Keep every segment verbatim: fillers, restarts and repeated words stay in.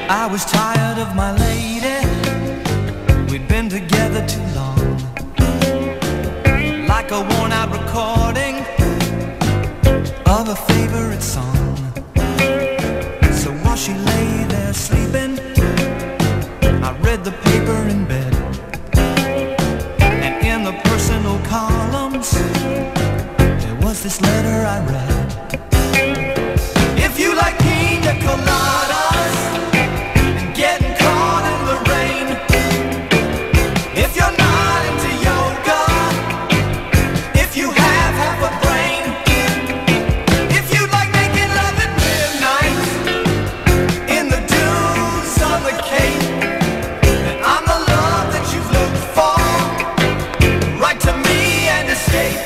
I was tired of my lady. We'd been together too long, like a worn-out recording of a favorite song. So while she lay there sleeping, I read the paper in bed, and in the personal columns there was this letter I read. If you like pina coladas and getting caught in the rain, if you're not into yoga, if you have half a brain, if you like making love at midnight in the dunes on the Cape, then I'm the love that you've looked for. Write to me and escape.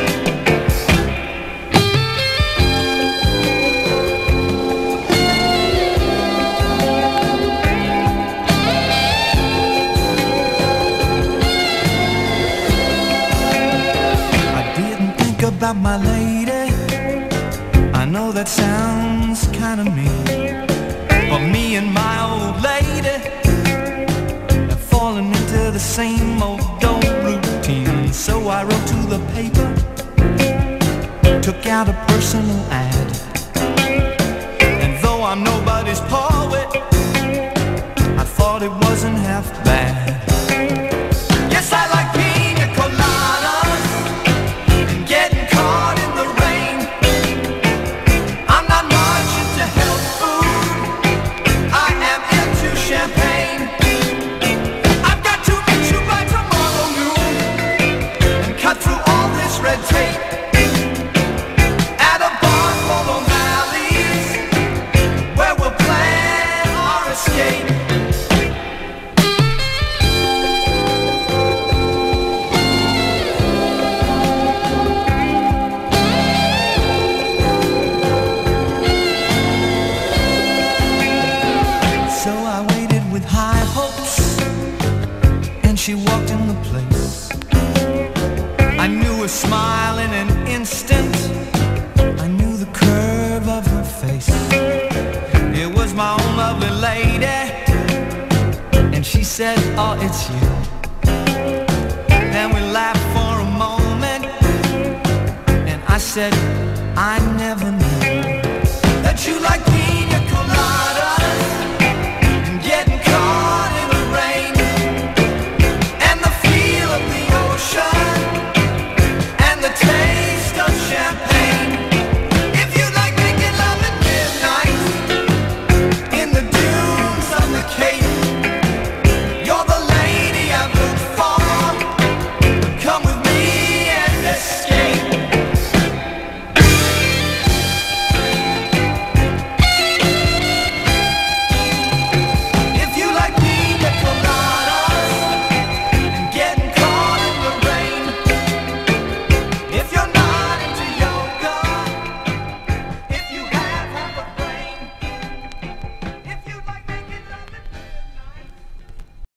About my lady, I know that sounds kinda mean, but me and my old lady have fallen into the same old old routine. So I wrote to the paper, took out a personal ad, and though I'm nobody's poet, I thought it wasn't half bad. Yes, I like pina coladas and getting caught in the rain. I'm not much into health food, I am into champagne. I've got to meet you by tomorrow noon and cut through all this red tape at a bar full of valleys where we'll plan our escape. So I waited with high hopes, and she walked in the place. I knew her smile in an instant, I knew the curve of her face. It was my own lovely lady, and she said, oh, it's you. Then we laughed for a moment, and I said,